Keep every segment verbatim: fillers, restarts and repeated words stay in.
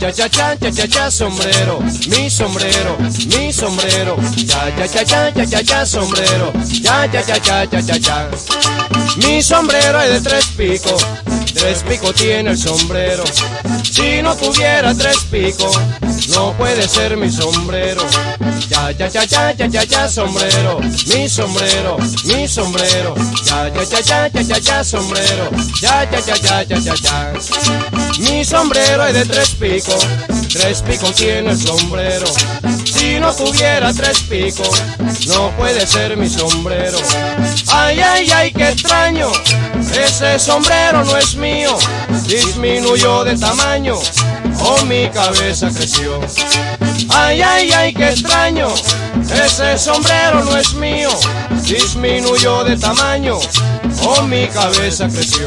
cha cha cha cha cha cha sombrero, mi sombrero, mi sombrero, cha cha cha cha cha cha cha sombrero, cha cha cha cha cha cha cha. Mi sombrero es de tres picos, tres picos tiene el sombrero. Si no tuviera tres picos, no puede ser mi sombrero. Cha cha cha cha cha cha cha sombrero, mi sombrero, mi sombrero, cha cha cha cha cha cha cha sombrero, cha cha cha cha cha cha cha. Mi sombrero es de tres picos, tres picos tiene el sombrero. Si no tuviera tres picos, no puede ser mi sombrero. Ay, ay, ay, qué extraño, ese sombrero no es mío. Disminuyó de tamaño, o mi cabeza creció. Ay, ay, ay, qué extraño, ese sombrero no es mío. Disminuyó de tamaño, o mi cabeza creció.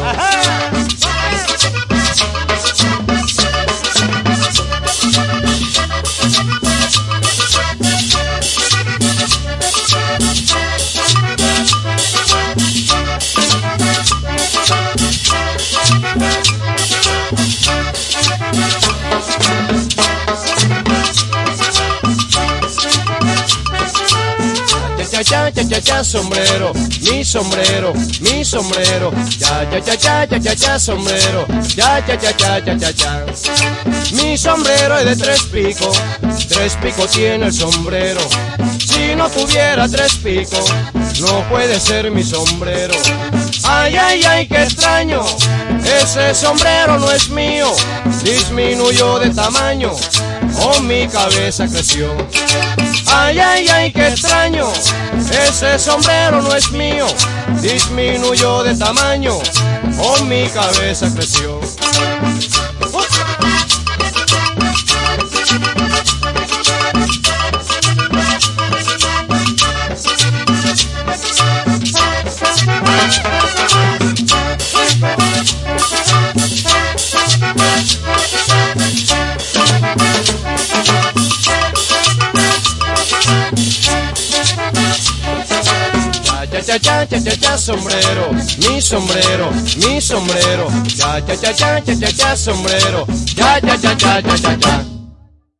Cha cha cha cha sombrero, mi sombrero, mi sombrero, cha cha cha cha cha cha cha sombrero, cha cha cha cha cha cha cha. Mi sombrero es de tres picos, tres picos tiene el sombrero. Si no tuviera tres picos, no puede ser mi sombrero. Ay, ay, ay, qué extraño, ese sombrero no es mío. Disminuyó de tamaño, o mi cabeza creció. Ay, ay, ay, qué extraño, ese sombrero no es mío. Disminuyó de tamaño, o mi cabeza creció. Cha cha cha cha cha sombrero, mi sombrero, mi sombrero, cha cha cha cha cha cha cha sombrero, cha cha cha cha cha cha cha.